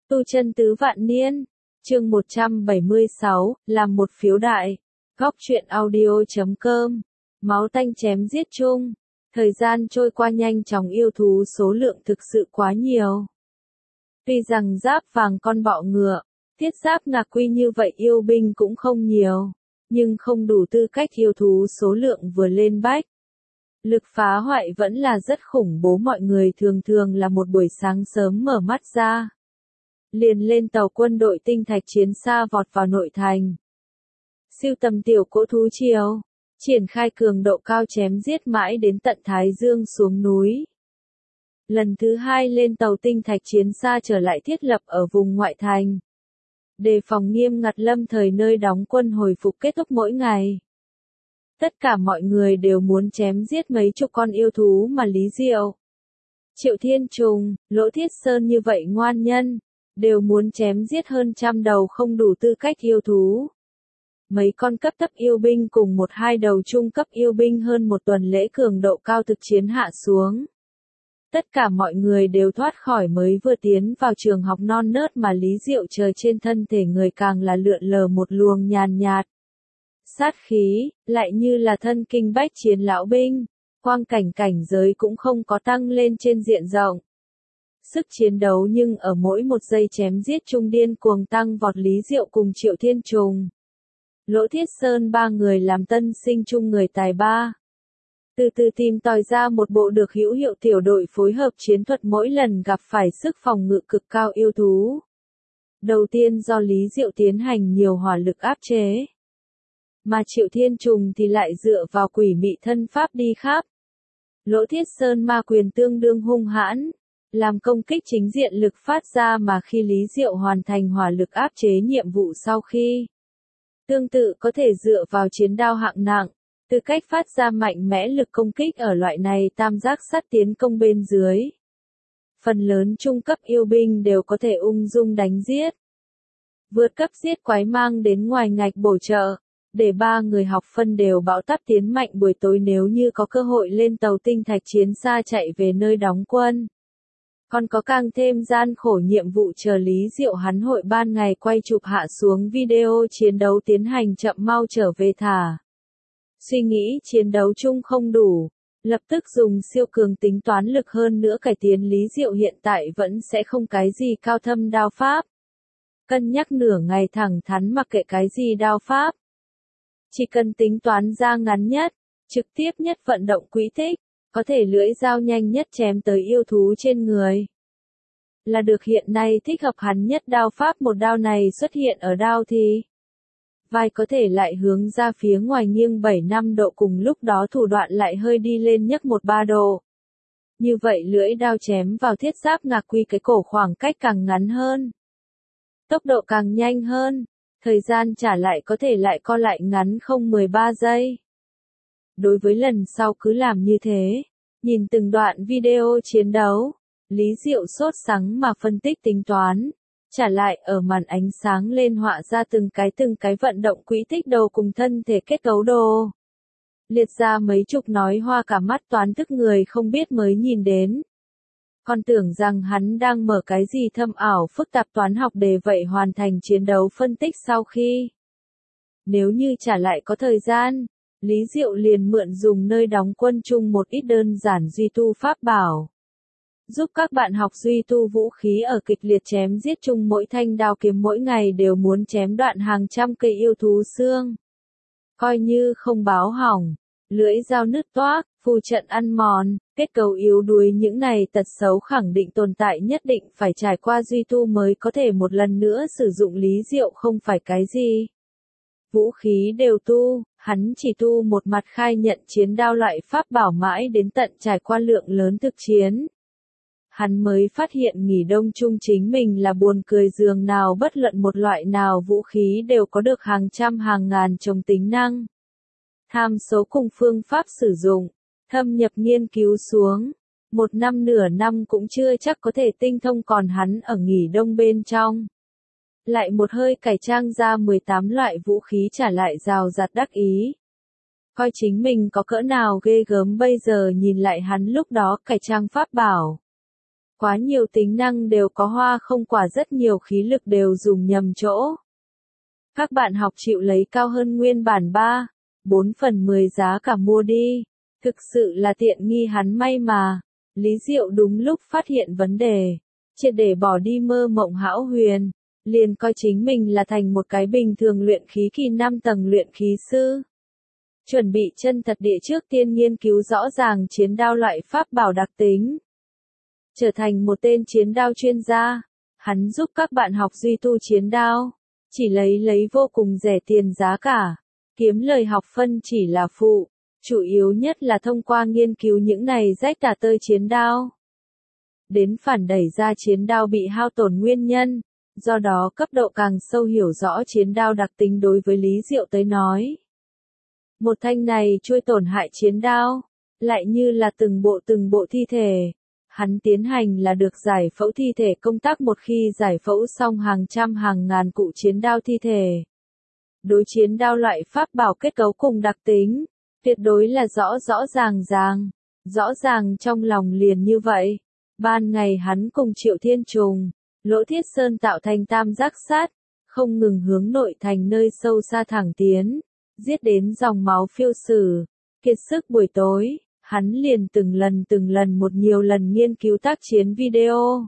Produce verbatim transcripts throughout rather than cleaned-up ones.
Tu chân tứ vạn niên, chương một trăm bảy mươi sáu, làm một phiếu đại. Góc truyện audio chấm com. Máu tanh chém giết chung. Thời gian trôi qua nhanh chóng, yêu thú số lượng thực sự quá nhiều. Tuy rằng giáp vàng con bọ ngựa, thiết giáp ngạc quy như vậy yêu binh cũng không nhiều, nhưng không đủ tư cách yêu thú số lượng vừa lên bách. Lực phá hoại vẫn là rất khủng bố, mọi người thường thường là một buổi sáng sớm mở mắt ra. Liền lên tàu quân đội tinh thạch chiến xa vọt vào nội thành. Sưu tầm tiểu cỗ thú triều, triển khai cường độ cao chém giết mãi đến tận Thái Dương xuống núi. Lần thứ hai lên tàu tinh thạch chiến xa trở lại thiết lập ở vùng ngoại thành. Đề phòng nghiêm ngặt, lâm thời nơi đóng quân hồi phục kết thúc mỗi ngày. Tất cả mọi người đều muốn chém giết mấy chục con yêu thú mà Lý Diệu, Triệu Thiên Trùng, Lỗ Thiết Sơn như vậy ngoan nhân, đều muốn chém giết hơn trăm đầu không đủ tư cách yêu thú. Mấy con cấp thấp yêu binh cùng một hai đầu trung cấp yêu binh hơn một tuần lễ cường độ cao thực chiến hạ xuống. Tất cả mọi người đều thoát khỏi mới vừa tiến vào trường học non nớt mà Lý Diệu trời trên thân thể người càng là lượn lờ một luồng nhàn nhạt. Sát khí, lại như là thân kinh bách chiến lão binh, quang cảnh cảnh giới cũng không có tăng lên trên diện rộng. Sức chiến đấu nhưng ở mỗi một giây chém giết chung điên cuồng tăng vọt. Lý Diệu cùng Triệu Thiên Trùng, Lỗ Thiết Sơn ba người làm tân sinh chung người tài ba. Từ từ tìm tòi ra một bộ được hữu hiệu tiểu đội phối hợp chiến thuật, mỗi lần gặp phải sức phòng ngự cực cao yêu thú. Đầu tiên do Lý Diệu tiến hành nhiều hỏa lực áp chế. Mà Triệu Thiên Trùng thì lại dựa vào quỷ mị thân pháp đi khắp. Lỗ Thiết Sơn ma quyền tương đương hung hãn, làm công kích chính diện lực phát ra, mà khi Lý Diệu hoàn thành hỏa lực áp chế nhiệm vụ sau khi, tương tự có thể dựa vào chiến đao hạng nặng, từ cách phát ra mạnh mẽ lực công kích ở loại này tam giác sắt tiến công bên dưới. Phần lớn trung cấp yêu binh đều có thể ung dung đánh giết. Vượt cấp giết quái mang đến ngoài ngạch bổ trợ, để ba người học phân đều bão táp tiến mạnh buổi tối nếu như có cơ hội lên tàu tinh thạch chiến xa chạy về nơi đóng quân. Còn có càng thêm gian khổ nhiệm vụ chờ Lý Diệu hắn hội ban ngày quay chụp hạ xuống video chiến đấu tiến hành chậm mau trở về thả. Suy nghĩ chiến đấu chung không đủ, lập tức dùng siêu cường tính toán lực hơn nữa cải tiến. Lý Diệu hiện tại vẫn sẽ không cái gì cao thâm đao pháp. Cân nhắc nửa ngày thẳng thắn mặc kệ cái gì đao pháp. Chỉ cần tính toán ra ngắn nhất, trực tiếp nhất vận động quỹ tích, có thể lưỡi dao nhanh nhất chém tới yêu thú trên người. Là được. Hiện nay thích hợp hắn nhất đao pháp, một đao này xuất hiện ở đao thì vai có thể lại hướng ra phía ngoài nghiêng bảy năm độ, cùng lúc đó thủ đoạn lại hơi đi lên nhấc một ba độ. Như vậy lưỡi đao chém vào thiết giáp ngạc quy cái cổ khoảng cách càng ngắn hơn, tốc độ càng nhanh hơn, thời gian trả lại có thể lại co lại ngắn không mười ba giây. Đối với lần sau cứ làm như thế, nhìn từng đoạn video chiến đấu, Lý Diệu sốt sắng mà phân tích tính toán, trả lại ở màn ánh sáng lên họa ra từng cái từng cái vận động quỹ tích đồ cùng thân thể kết cấu đồ. Liệt ra mấy chục nói hoa cả mắt toán thức, người không biết mới nhìn đến. Còn tưởng rằng hắn đang mở cái gì thâm ảo phức tạp toán học để vậy hoàn thành chiến đấu phân tích sau khi. Nếu như trả lại có thời gian, Lý Diệu liền mượn dùng nơi đóng quân chung một ít đơn giản duy tu pháp bảo. Giúp các bạn học duy tu vũ khí ở kịch liệt chém giết chung, mỗi thanh đao kiếm mỗi ngày đều muốn chém đoạn hàng trăm cây yêu thú xương. Coi như không báo hỏng, lưỡi dao nứt toác, phù trận ăn mòn, kết cấu yếu đuối, những này tật xấu khẳng định tồn tại, nhất định phải trải qua duy tu mới có thể một lần nữa sử dụng. Lý Diệu không phải cái gì vũ khí đều tu, hắn chỉ tu một mặt khai nhận chiến đao loại pháp bảo, mãi đến tận trải qua lượng lớn thực chiến. Hắn mới phát hiện nghỉ đông chung chính mình là buồn cười dường nào, bất luận một loại nào vũ khí đều có được hàng trăm hàng ngàn chồng tính năng. Tham số cùng phương pháp sử dụng, thâm nhập nghiên cứu xuống, một năm nửa năm cũng chưa chắc có thể tinh thông, còn hắn ở nghỉ đông bên trong. Lại một hơi cải trang ra mười tám loại vũ khí, trả lại rào rạt đắc ý. Coi chính mình có cỡ nào ghê gớm, bây giờ nhìn lại hắn lúc đó cải trang pháp bảo. Quá nhiều tính năng đều có hoa không quả, rất nhiều khí lực đều dùng nhầm chỗ. Các bạn học chịu lấy cao hơn nguyên bản ba, bốn phần mười giá cả mua đi. Thực sự là tiện nghi hắn may mà. Lý Diệu đúng lúc phát hiện vấn đề. Triệt để bỏ đi mơ mộng hão huyền. Liền coi chính mình là thành một cái bình thường luyện khí kỳ năm tầng luyện khí sư. Chuẩn bị chân thật địa trước tiên nghiên cứu rõ ràng chiến đao loại pháp bảo đặc tính. Trở thành một tên chiến đao chuyên gia. Hắn giúp các bạn học duy tu chiến đao. Chỉ lấy lấy vô cùng rẻ tiền giá cả. Kiếm lời học phân chỉ là phụ. Chủ yếu nhất là thông qua nghiên cứu những này rách tả tơi chiến đao. Đến phản đẩy ra chiến đao bị hao tổn nguyên nhân. Do đó cấp độ càng sâu hiểu rõ chiến đao đặc tính đối với Lý Diệu tới nói. Một thanh này trôi tổn hại chiến đao. Lại như là từng bộ từng bộ thi thể. Hắn tiến hành là được giải phẫu thi thể công tác, một khi giải phẫu xong hàng trăm hàng ngàn cụ chiến đao thi thể. Đối chiến đao loại pháp bảo kết cấu cùng đặc tính, tuyệt đối là rõ rõ ràng ràng, rõ ràng trong lòng liền như vậy. Ban ngày hắn cùng Triệu Thiên Trùng, Lỗ Thiết Sơn tạo thành tam giác sát, không ngừng hướng nội thành nơi sâu xa thẳng tiến, giết đến dòng máu phiêu sử, kiệt sức buổi tối. Hắn liền từng lần từng lần một nhiều lần nghiên cứu tác chiến video.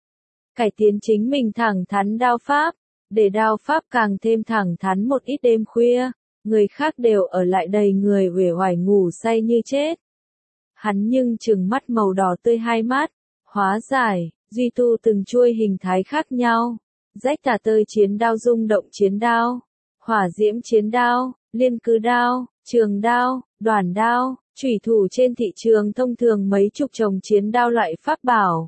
Cải tiến chính mình thẳng thắn đao pháp, để đao pháp càng thêm thẳng thắn một ít. Đêm khuya, người khác đều ở lại đầy người uể oải ngủ say như chết. Hắn nhưng trừng mắt màu đỏ tươi hai mắt, hóa giải, duy tu từng chuôi hình thái khác nhau. Rách tả tơi chiến đao, rung động chiến đao, hỏa diễm chiến đao, liên cư đao, trường đao, đoàn đao. Chủy thủ trên thị trường thông thường mấy chục chồng chiến đao loại pháp bảo.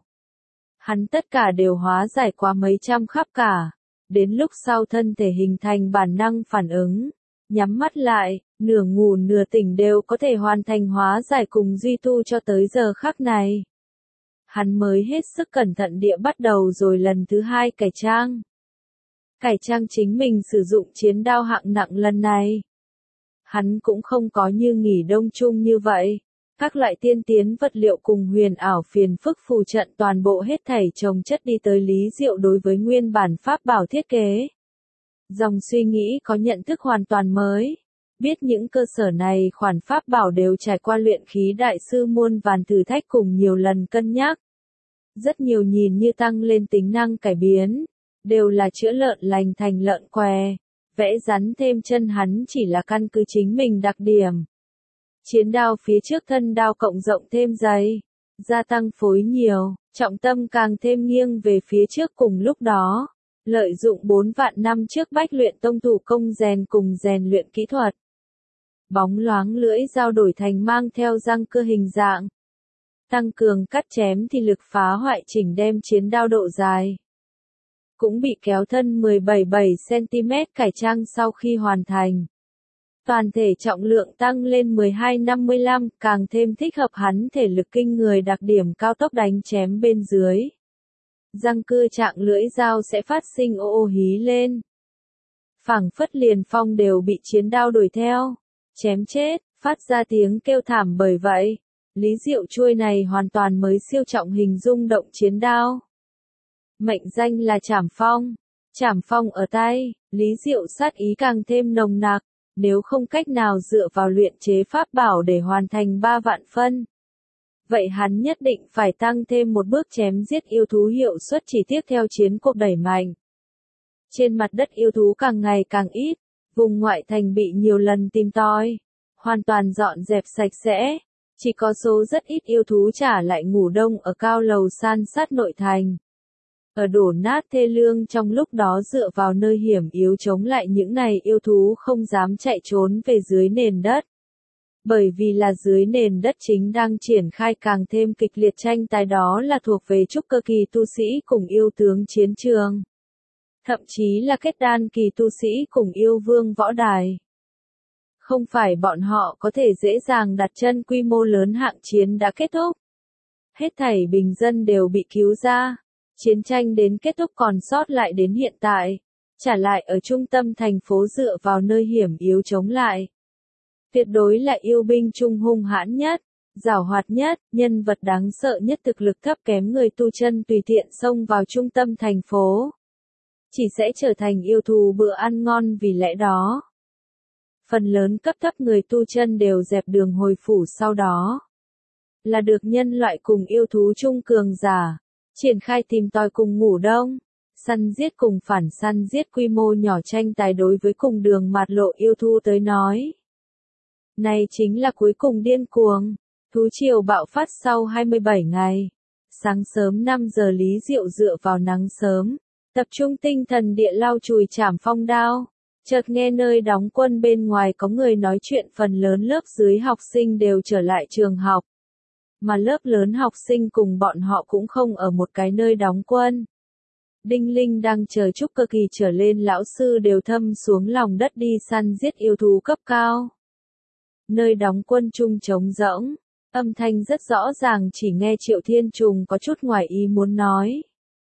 Hắn tất cả đều hóa giải qua mấy trăm khắp cả. Đến lúc sau thân thể hình thành bản năng phản ứng. Nhắm mắt lại, nửa ngủ nửa tỉnh đều có thể hoàn thành hóa giải cùng duy tu cho tới giờ khắc này. Hắn mới hết sức cẩn thận địa bắt đầu rồi lần thứ hai cải trang. Cải trang chính mình sử dụng chiến đao hạng nặng lần này. Hắn cũng không có như nghỉ đông chung như vậy. Các loại tiên tiến vật liệu cùng huyền ảo phiền phức phù trận toàn bộ hết thảy chồng chất đi tới Lý Diệu đối với nguyên bản pháp bảo thiết kế. Dòng suy nghĩ có nhận thức hoàn toàn mới. Biết những cơ sở này khoản pháp bảo đều trải qua luyện khí đại sư muôn vàn thử thách cùng nhiều lần cân nhắc. Rất nhiều nhìn như tăng lên tính năng cải biến. Đều là chữa lợn lành thành lợn què. Vẽ rắn thêm chân hắn chỉ là căn cứ chính mình đặc điểm. Chiến đao phía trước thân đao cộng rộng thêm dày, gia tăng phối nhiều, trọng tâm càng thêm nghiêng về phía trước. Cùng lúc đó, lợi dụng bốn vạn năm trước bách luyện tông thủ công rèn cùng rèn luyện kỹ thuật. Bóng loáng lưỡi dao đổi thành mang theo răng cưa hình dạng. Tăng cường cắt chém thì lực phá hoại chỉnh đem chiến đao độ dài. Cũng bị kéo thân mười bảy phẩy bảy xăng-ti-mét cải trang sau khi hoàn thành. Toàn thể trọng lượng tăng lên mười hai phẩy năm mươi lăm, càng thêm thích hợp hắn thể lực kinh người đặc điểm cao tốc đánh chém bên dưới. Răng cưa trạng lưỡi dao sẽ phát sinh ô ô hí lên. Phảng phất liền phong đều bị chiến đao đuổi theo, chém chết, phát ra tiếng kêu thảm. Bởi vậy, Lý Diệu chuôi này hoàn toàn mới siêu trọng hình rung động chiến đao. Mệnh danh là Trảm Phong. Trảm Phong ở tay, Lý Diệu sát ý càng thêm nồng nặc, nếu không cách nào dựa vào luyện chế pháp bảo để hoàn thành ba vạn phân. Vậy hắn nhất định phải tăng thêm một bước chém giết yêu thú hiệu suất chỉ tiếp theo chiến cuộc đẩy mạnh. Trên mặt đất yêu thú càng ngày càng ít, vùng ngoại thành bị nhiều lần tìm tòi, hoàn toàn dọn dẹp sạch sẽ, chỉ có số rất ít yêu thú trả lại ngủ đông ở cao lầu san sát nội thành. Ở đổ nát thê lương trong lúc đó dựa vào nơi hiểm yếu chống lại những này yêu thú không dám chạy trốn về dưới nền đất. Bởi vì là dưới nền đất chính đang triển khai càng thêm kịch liệt tranh tài, đó là thuộc về trúc cơ kỳ tu sĩ cùng yêu tướng chiến trường. Thậm chí là kết đan kỳ tu sĩ cùng yêu vương võ đài. Không phải bọn họ có thể dễ dàng đặt chân, quy mô lớn hạng chiến đã kết thúc. Hết thảy bình dân đều bị cứu ra. Chiến tranh đến kết thúc còn sót lại đến hiện tại, trả lại ở trung tâm thành phố dựa vào nơi hiểm yếu chống lại. Tuyệt đối là yêu binh trung hung hãn nhất, giảo hoạt nhất, nhân vật đáng sợ nhất, thực lực thấp kém người tu chân tùy tiện xông vào trung tâm thành phố. Chỉ sẽ trở thành yêu thù bữa ăn ngon vì lẽ đó. Phần lớn cấp thấp người tu chân đều dẹp đường hồi phủ sau đó. Là được nhân loại cùng yêu thú chung cường giả. Triển khai tìm tòi cùng ngủ đông. Săn giết cùng phản săn giết quy mô nhỏ tranh tài đối với cùng đường mạt lộ yêu thú tới nói. Này chính là cuối cùng điên cuồng. Thú triều bạo phát sau hai mươi bảy ngày. Sáng sớm năm giờ Lý Diệu dựa vào nắng sớm. Tập trung tinh thần địa lau chùi chảm phong đao. Chợt nghe nơi đóng quân bên ngoài có người nói chuyện, phần lớn lớp dưới học sinh đều trở lại trường học. Mà lớp lớn học sinh cùng bọn họ cũng không ở một cái nơi đóng quân. Đinh Linh đang chờ chúc cơ kỳ trở lên lão sư đều thâm xuống lòng đất đi săn giết yêu thú cấp cao. Nơi đóng quân chung trống rỗng, âm thanh rất rõ ràng, chỉ nghe Triệu Thiên Trùng có chút ngoài ý muốn nói.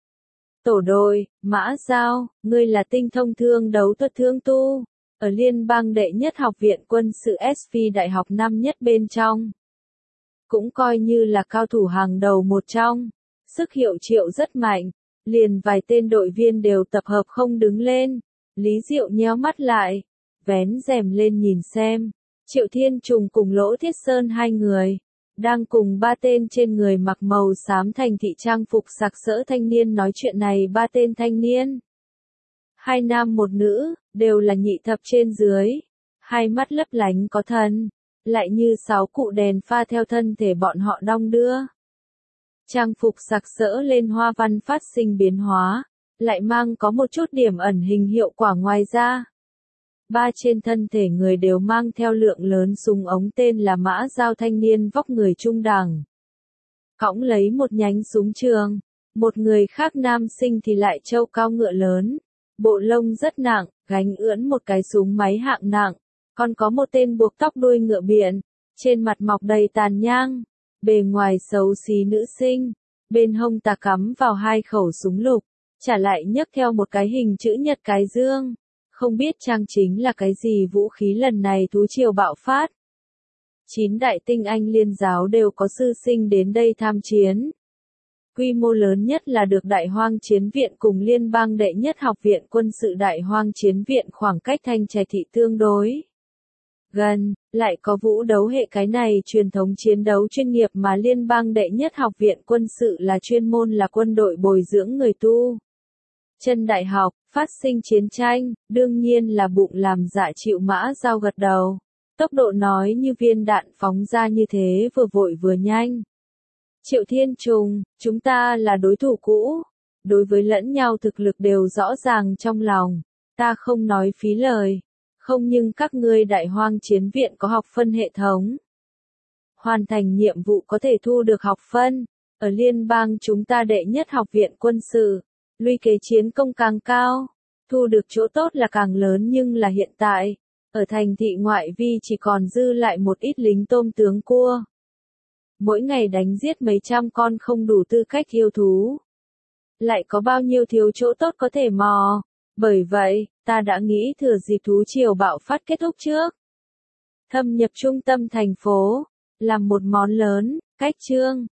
Tổ đội, Mã Giao, ngươi là tinh thông thương đấu thuật thương tu, ở liên bang đệ nhất học viện quân sự ét vê đại học năm nhất bên trong. Cũng coi như là cao thủ hàng đầu một trong, sức hiệu Triệu rất mạnh, liền vài tên đội viên đều tập hợp không đứng lên. Lý Diệu nhéo mắt lại, vén rèm lên nhìn xem, Triệu Thiên Trùng cùng Lỗ Thiết Sơn hai người. Đang cùng ba tên trên người mặc màu xám thành thị trang phục sặc sỡ thanh niên nói chuyện này. Ba tên thanh niên, hai nam một nữ, đều là nhị thập trên dưới, hai mắt lấp lánh có thần, lại như sáu cụ đèn pha theo thân thể bọn họ đong đưa. Trang phục sặc sỡ lên hoa văn phát sinh biến hóa, lại mang có một chút điểm ẩn hình hiệu quả ngoài ra. Ba trên thân thể người đều mang theo lượng lớn súng ống, tên là Mã Giao thanh niên vóc người trung đẳng. Cõng lấy một nhánh súng trường, một người khác nam sinh thì lại trâu cao ngựa lớn, bộ lông rất nặng, gánh ưỡn một cái súng máy hạng nặng, còn có một tên buộc tóc đuôi ngựa biện, trên mặt mọc đầy tàn nhang, bề ngoài xấu xí nữ sinh, bên hông tà cắm vào hai khẩu súng lục, trả lại nhấc theo một cái hình chữ nhật cái dương. Không biết trang chính là cái gì vũ khí lần này thú triều bạo phát. Chín đại tinh anh liên giáo đều có sư sinh đến đây tham chiến. Quy mô lớn nhất là được Đại Hoang Chiến Viện cùng liên bang đệ nhất học viện quân sự Đại Hoang Chiến Viện, khoảng cách Thanh Trì thị tương đối gần, lại có vũ đấu hệ, cái này truyền thống chiến đấu chuyên nghiệp mà liên bang đệ nhất học viện quân sự là chuyên môn là quân đội bồi dưỡng người tu chân đại học. Phát sinh chiến tranh, đương nhiên là bụng làm dạ chịu. Mã Giao gật đầu. Tốc độ nói như viên đạn phóng ra như thế, vừa vội vừa nhanh. Triệu Thiên Trùng, chúng ta là đối thủ cũ. Đối với lẫn nhau thực lực đều rõ ràng trong lòng. Ta không nói phí lời. Không, nhưng các ngươi Đại Hoang Chiến Viện có học phân hệ thống. Hoàn thành nhiệm vụ có thể thu được học phân. Ở liên bang chúng ta đệ nhất học viện quân sự. Luy kế chiến công càng cao, thu được chỗ tốt là càng lớn, nhưng là hiện tại, ở thành thị ngoại vi chỉ còn dư lại một ít lính tôm tướng cua. Mỗi ngày đánh giết mấy trăm con không đủ tư cách yêu thú. Lại có bao nhiêu thiếu chỗ tốt có thể mò. Bởi vậy, ta đã nghĩ thừa dịp thú triều bạo phát kết thúc trước. Thâm nhập trung tâm thành phố, làm một món lớn, cách trương.